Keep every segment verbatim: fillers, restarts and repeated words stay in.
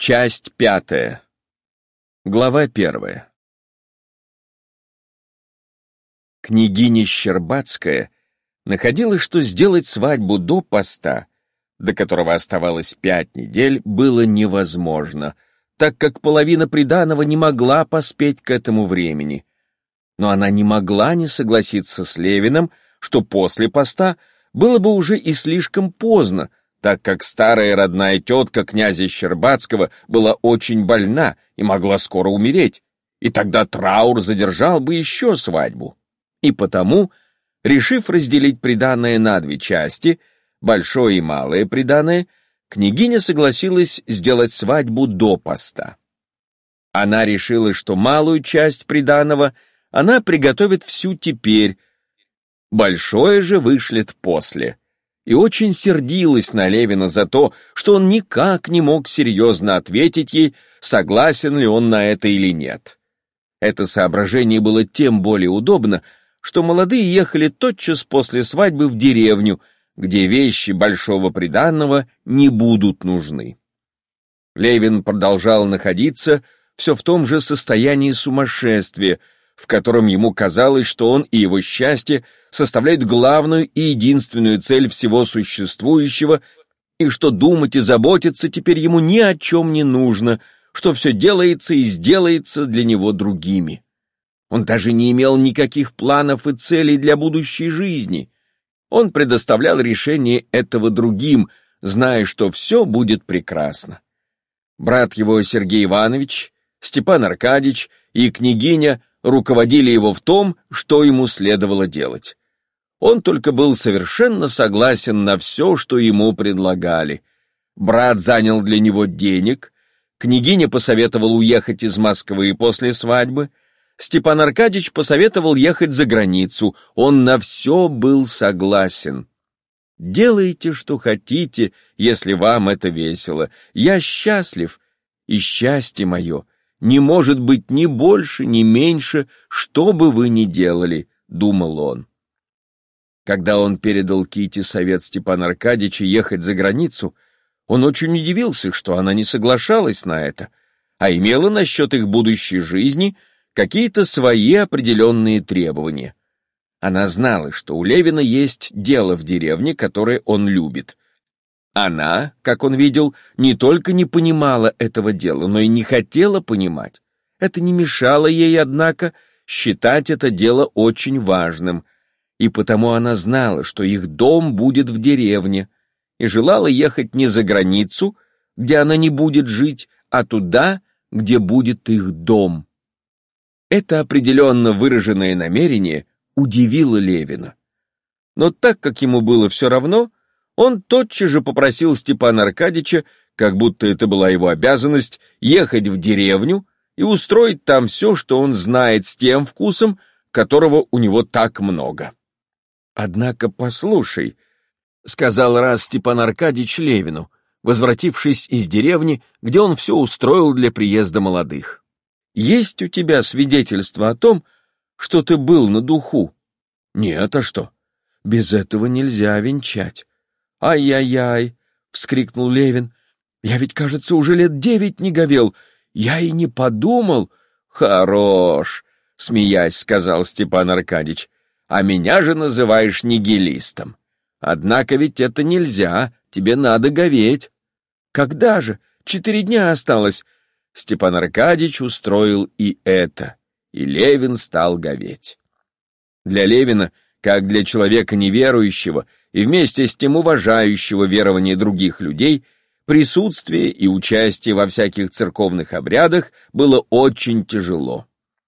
Часть пятая. Глава первая. Княгиня Щербацкая находила, что сделать свадьбу до поста, до которого оставалось пять недель, было невозможно, так как половина приданого не могла поспеть к этому времени. Но она не могла не согласиться с Левиным, что после поста было бы уже и слишком поздно, так как старая родная тетка князя Щербацкого была очень больна и могла скоро умереть, и тогда траур задержал бы еще свадьбу. И потому, решив разделить приданое на две части, большое и малое приданое, княгиня согласилась сделать свадьбу до поста. Она решила, что малую часть приданого она приготовит всю теперь, большое же вышлет после, и очень сердилась на Левина за то, что он никак не мог серьезно ответить ей, согласен ли он на это или нет. Это соображение было тем более удобно, что молодые ехали тотчас после свадьбы в деревню, где вещи большого приданого не будут нужны. Левин продолжал находиться все в том же состоянии сумасшествия, в котором ему казалось, что он и его счастье составляют главную и единственную цель всего существующего, и что думать и заботиться теперь ему ни о чем не нужно, что все делается и сделается для него другими. Он даже не имел никаких планов и целей для будущей жизни. Он предоставлял решение этого другим, зная, что все будет прекрасно. Брат его Сергей Иванович, Степан Аркадьич и княгиня руководили его в том, что ему следовало делать. Он только был совершенно согласен на все, что ему предлагали. Брат занял для него денег, княгиня посоветовала уехать из Москвы после свадьбы, Степан Аркадьич посоветовал ехать за границу, он на все был согласен. «Делайте, что хотите, если вам это весело. Я счастлив, и счастье мое не может быть ни больше, ни меньше, что бы вы ни делали», — думал он. Когда он передал Ките совет Степана Аркадьича ехать за границу, он очень удивился, что она не соглашалась на это, а имела насчет их будущей жизни какие-то свои определенные требования. Она знала, что у Левина есть дело в деревне, которое он любит. Она, как он видел, не только не понимала этого дела, но и не хотела понимать. Это не мешало ей, однако, считать это дело очень важным, и потому она знала, что их дом будет в деревне, и желала ехать не за границу, где она не будет жить, а туда, где будет их дом. Это определенно выраженное намерение удивило Левина. Но так как ему было все равно, он тотчас же попросил Степана Аркадьича, как будто это была его обязанность, ехать в деревню и устроить там все, что он знает, с тем вкусом, которого у него так много. «Однако послушай», — сказал раз Степан Аркадьич Левину, возвратившись из деревни, где он все устроил для приезда молодых. «Есть у тебя свидетельство о том, что ты был на духу?» «Нет, а что? Без этого нельзя венчать». «Ай-яй-яй!» — вскрикнул Левин. «Я ведь, кажется, уже лет девять не говел. Я и не подумал». «Хорош!» — смеясь, сказал Степан Аркадьич. «А меня же называешь нигилистом. Однако ведь это нельзя, тебе надо говеть». «Когда же? Четыре дня осталось». Степан Аркадьич устроил и это, и Левин стал говеть. Для Левина, как для человека неверующего и вместе с тем уважающего верования других людей, присутствие и участие во всяких церковных обрядах было очень тяжело.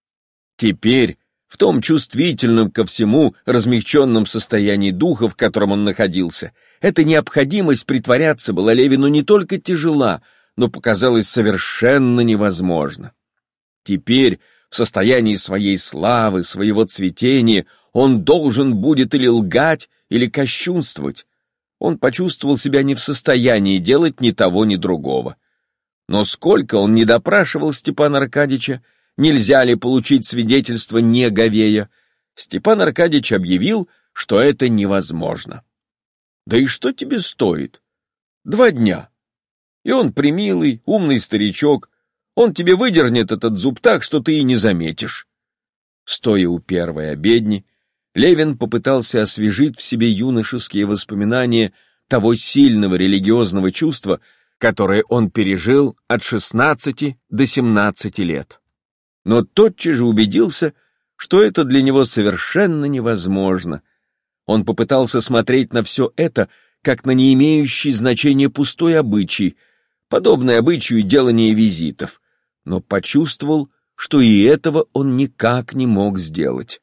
Теперь, в том чувствительном ко всему размягченном состоянии духа, в котором он находился, эта необходимость притворяться была Левину не только тяжела, но показалась совершенно невозможно. Теперь, в состоянии своей славы, своего цветения, он должен будет или лгать, или кощунствовать. Он почувствовал себя не в состоянии делать ни того, ни другого. Но сколько он не допрашивал Степана Аркадьича, нельзя ли получить свидетельство не говея, Степан Аркадьич объявил, что это невозможно. «Да и что тебе стоит? Два дня. И он премилый, умный старичок. Он тебе выдернет этот зуб так, что ты и не заметишь». Стоя у первой обедни, Левин попытался освежить в себе юношеские воспоминания того сильного религиозного чувства, которое он пережил от шестнадцати до семнадцати лет. Но тотчас же убедился, что это для него совершенно невозможно. Он попытался смотреть на все это, как на не имеющий значения пустой обычай, подобный обычаю делания визитов, но почувствовал, что и этого он никак не мог сделать.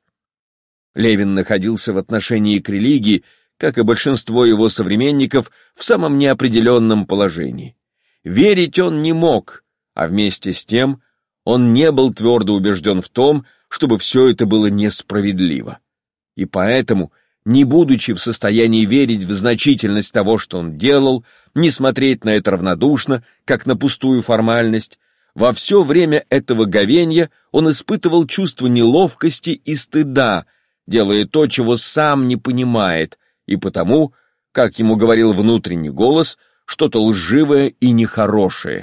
Левин находился в отношении к религии, как и большинство его современников, в самом неопределенном положении. Верить он не мог, а вместе с тем он не был твердо убежден в том, чтобы все это было несправедливо. И поэтому, не будучи в состоянии верить в значительность того, что он делал, не смотреть на это равнодушно, как на пустую формальность, во все время этого говенья он испытывал чувство неловкости и стыда, делая то, чего сам не понимает, и потому, как ему говорил внутренний голос, что-то лживое и нехорошее.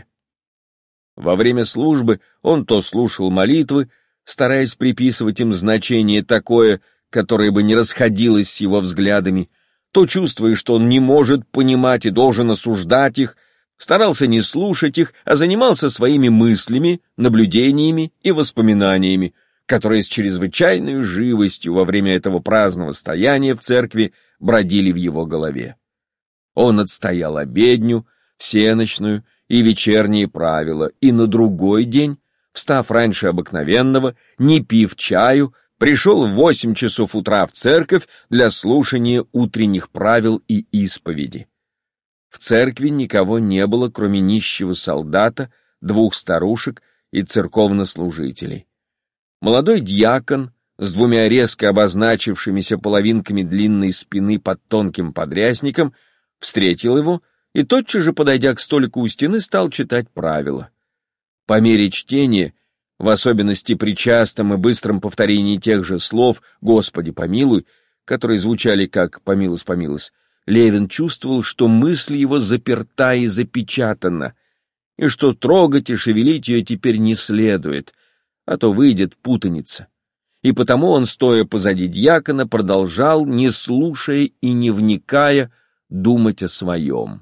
Во время службы он то слушал молитвы, стараясь приписывать им значение такое, которое бы не расходилось с его взглядами, то, чувствуя, что он не может понимать и должен осуждать их, старался не слушать их, а занимался своими мыслями, наблюдениями и воспоминаниями, которые с чрезвычайной живостью во время этого праздного стояния в церкви бродили в его голове. Он отстоял обедню, всенощную и вечерние правила, и на другой день, встав раньше обыкновенного, не пив чаю, пришел в восемь часов утра в церковь для слушания утренних правил и исповеди. В церкви никого не было, кроме нищего солдата, двух старушек и церковнослужителей. Молодой дьякон с двумя резко обозначившимися половинками длинной спины под тонким подрясником встретил его и, тотчас же подойдя к столику у стены, стал читать правила. По мере чтения, в особенности при частом и быстром повторении тех же слов «Господи, помилуй», которые звучали как «помилуй, помилуй», Левин чувствовал, что мысль его заперта и запечатана, и что трогать и шевелить ее теперь не следует, а то выйдет путаница. И потому он, стоя позади дьякона, продолжал, не слушая и не вникая, думать о своем.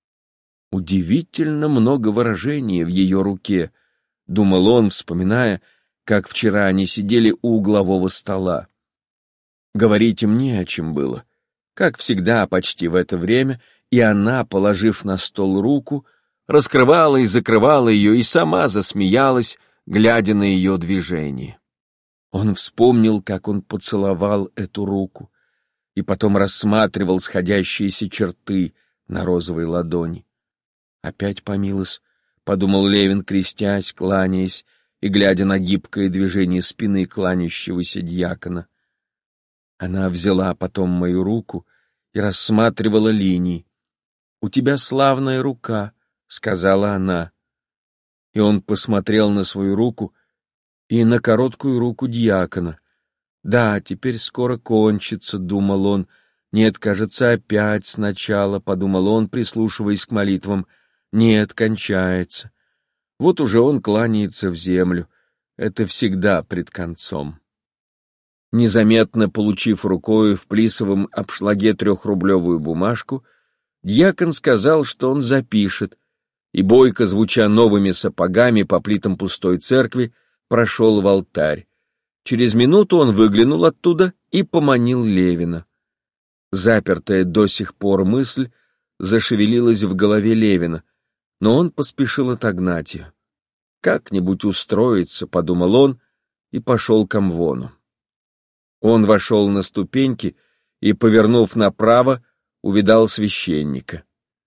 Удивительно много выражений в ее руке, думал он, вспоминая, как вчера они сидели у углового стола. Говорить им не о чем было. Как всегда, почти в это время, и она, положив на стол руку, раскрывала и закрывала ее, и сама засмеялась, глядя на ее движение. Он вспомнил, как он поцеловал эту руку, и потом рассматривал сходящиеся черты на розовой ладони. «Опять помилось», — подумал Левин, крестясь, кланяясь и глядя на гибкое движение спины кланяющегося дьякона. Она взяла потом мою руку и рассматривала линии. «У тебя славная рука», — сказала она. И он посмотрел на свою руку и на короткую руку дьякона. «Да, теперь скоро кончится», — думал он. «Нет, кажется, опять сначала», — подумал он, прислушиваясь к молитвам. «Нет, кончается. Вот уже он кланяется в землю. Это всегда пред концом». Незаметно получив рукою в плисовом обшлаге трехрублевую бумажку, дьякон сказал, что он запишет, и, бойко звуча новыми сапогами по плитам пустой церкви, прошел в алтарь. Через минуту он выглянул оттуда и поманил Левина. Запертая до сих пор мысль зашевелилась в голове Левина, но он поспешил отогнать ее. «Как-нибудь устроиться», — подумал он, и пошел к амвону. Он вошел на ступеньки и, повернув направо, увидал священника.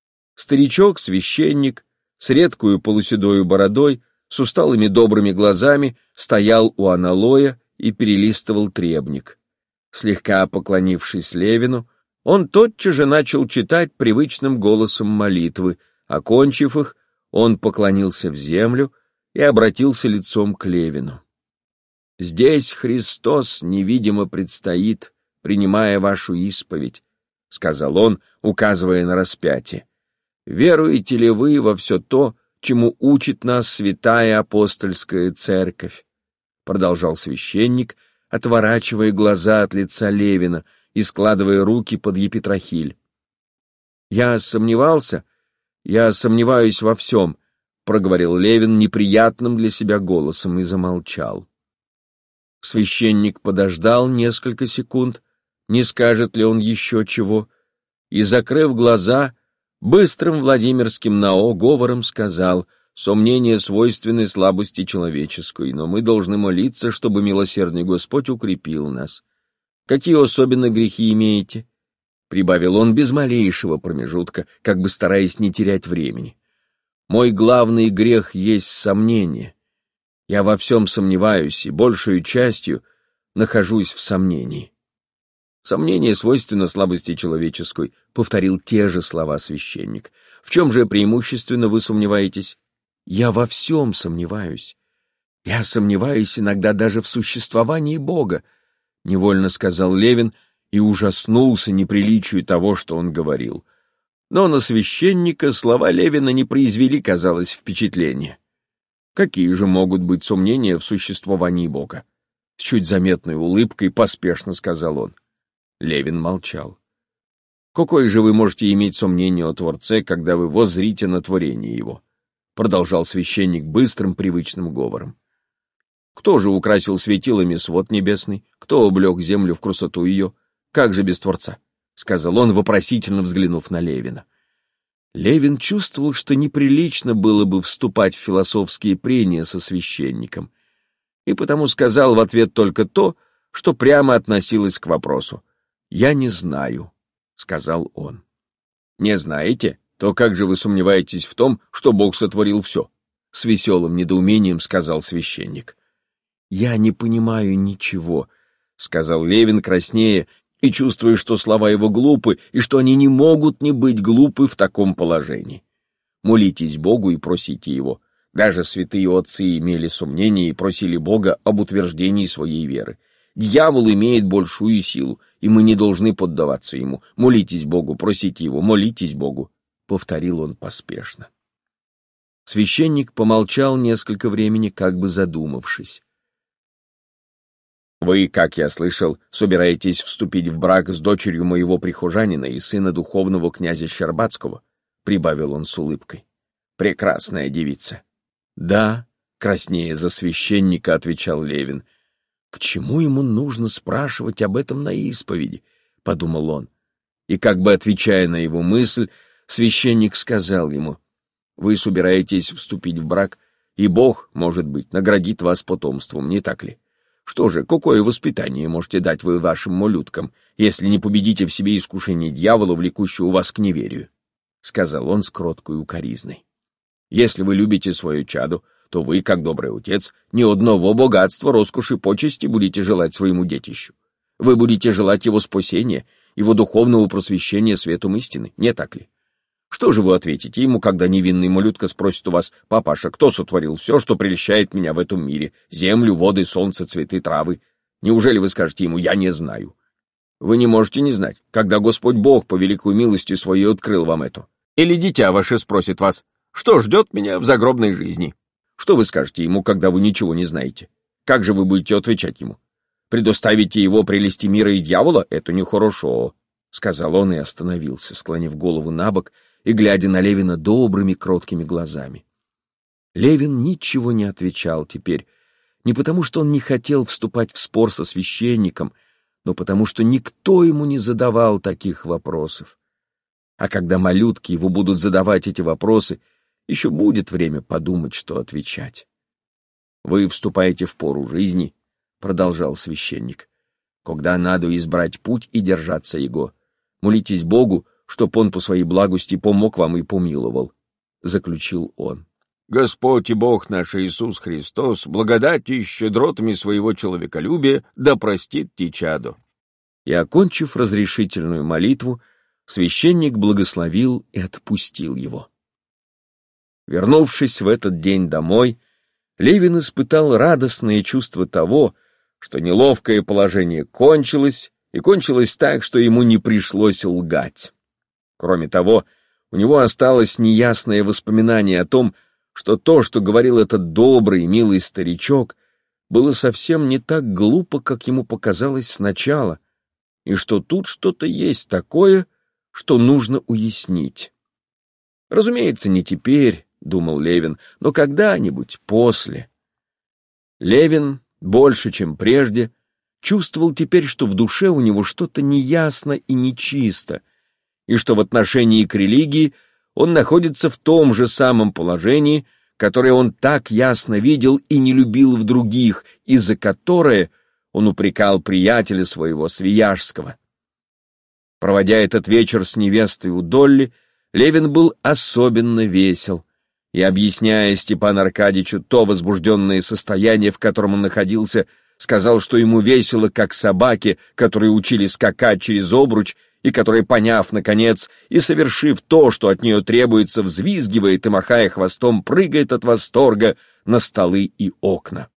Старичок-священник с редкую полуседою бородой, с усталыми добрыми глазами, стоял у аналоя и перелистывал требник. Слегка поклонившись Левину, он тотчас же начал читать привычным голосом молитвы. Окончив их, он поклонился в землю и обратился лицом к Левину. «Здесь Христос невидимо предстоит, принимая вашу исповедь», — сказал он, указывая на распятие. веруете ли вы во все то, чему учит нас святая апостольская церковь? Продолжал священник, отворачивая глаза от лица Левина и складывая руки под епитрахиль. Я сомневался, я сомневаюсь во всем, проговорил Левин неприятным для себя голосом и замолчал. Священник подождал несколько секунд, не скажет ли он еще чего, и, закрыв глаза, быстрым владимирским нао говором сказал: «Сомнения свойственны слабости человеческой, но мы должны молиться, чтобы милосердный Господь укрепил нас. Какие особенно грехи имеете?» Прибавил он без малейшего промежутка, как бы стараясь не терять времени. «Мой главный грех есть сомнение. Я во всем сомневаюсь и большую частью нахожусь в сомнении». «Сомнение свойственно слабости человеческой», — повторил те же слова священник. «В чем же преимущественно вы сомневаетесь?» «Я во всем сомневаюсь. Я сомневаюсь иногда даже в существовании Бога», — невольно сказал Левин и ужаснулся неприличию того, что он говорил. Но на священника слова Левина не произвели, казалось, впечатления. «Какие же могут быть сомнения в существовании Бога?» С чуть заметной улыбкой поспешно сказал он. Левин молчал. «Какое же вы можете иметь сомнение о Творце, когда вы воззрите на творение Его?» Продолжал священник быстрым привычным говором. «Кто же украсил светилами свод небесный? Кто облег землю в красоту ее? Как же без Творца?» — сказал он, вопросительно взглянув на Левина. Левин чувствовал, что неприлично было бы вступать в философские прения со священником, и потому сказал в ответ только то, что прямо относилось к вопросу. «Я не знаю», — сказал он. «Не знаете? То как же вы сомневаетесь в том, что Бог сотворил все?» — с веселым недоумением сказал священник. «Я не понимаю ничего», — сказал Левин краснея и чувствуя, что слова его глупы и что они не могут не быть глупы в таком положении. «Молитесь Богу и просите Его. Даже святые отцы имели сомнения и просили Бога об утверждении своей веры. Дьявол имеет большую силу, и мы не должны поддаваться ему. Молитесь Богу, просите Его, молитесь Богу», — повторил он поспешно. Священник помолчал несколько времени, как бы задумавшись. «Вы, как я слышал, собираетесь вступить в брак с дочерью моего прихожанина и сына духовного князя Щербацкого?» — прибавил он с улыбкой. «Прекрасная девица». «Да», — краснея за священника, отвечал Левин. «К чему ему нужно спрашивать об этом на исповеди?» — подумал он. И, как бы отвечая на его мысль, священник сказал ему: «Вы собираетесь вступить в брак, и Бог, может быть, наградит вас потомством, не так ли? Что же, какое воспитание можете дать вы вашим малюткам, если не победите в себе искушение дьявола, влекущего вас к неверию?» — сказал он с кроткой укоризной. «Если вы любите свое чадо, то вы, как добрый отец, ни одного богатства, роскоши, почести будете желать своему детищу. Вы будете желать его спасения, его духовного просвещения светом истины, не так ли? Что же вы ответите ему, когда невинный малютка спросит у вас: «Папаша, кто сотворил все, что прельщает меня в этом мире? Землю, воды, солнце, цветы, травы?» Неужели вы скажете ему: «Я не знаю»? Вы не можете не знать, когда Господь Бог по великой милости своей открыл вам это. Или дитя ваше спросит вас: «Что ждет меня в загробной жизни?» Что вы скажете ему, когда вы ничего не знаете? Как же вы будете отвечать ему? Предоставите его прелести мира и дьявола? Это нехорошо, — сказал он и остановился, склонив голову набок и глядя на Левина добрыми, кроткими глазами. Левин ничего не отвечал теперь, не потому что он не хотел вступать в спор со священником, но потому что никто ему не задавал таких вопросов. А когда малютки его будут задавать эти вопросы, еще будет время подумать, что отвечать. «Вы вступаете в пору жизни, — продолжал священник, — когда надо избрать путь и держаться его. Молитесь Богу, чтоб он по своей благости помог вам и помиловал», — заключил он. «Господь и Бог наш Иисус Христос, благодатью и щедротами своего человеколюбия, да простит ти чадо». И, окончив разрешительную молитву, священник благословил и отпустил его. Вернувшись в этот день домой, Левин испытал радостное чувство того, что неловкое положение кончилось, и кончилось так, что ему не пришлось лгать. Кроме того, У него осталось неясное воспоминание о том, что то, что говорил этот добрый, милый старичок, было совсем не так глупо, как ему показалось сначала, и что тут что-то есть такое, что нужно уяснить. Разумеется, не теперь, — думал Левин, — но когда-нибудь после. Левин, больше, чем прежде, чувствовал теперь, что в душе у него что-то неясно и нечисто, и что в отношении к религии он находится в том же самом положении, которое он так ясно видел и не любил в других, и за которое он упрекал приятеля своего Свияжского. Проводя этот вечер с невестой у Долли, Левин был особенно весел, и, объясняя Степану Аркадьичу то возбужденное состояние, в котором он находился, сказал, что ему весело, как собаке, которые учили скакать через обруч, и которая, поняв, наконец, и совершив то, что от нее требуется, взвизгивает и, махая хвостом, прыгает от восторга на столы и окна.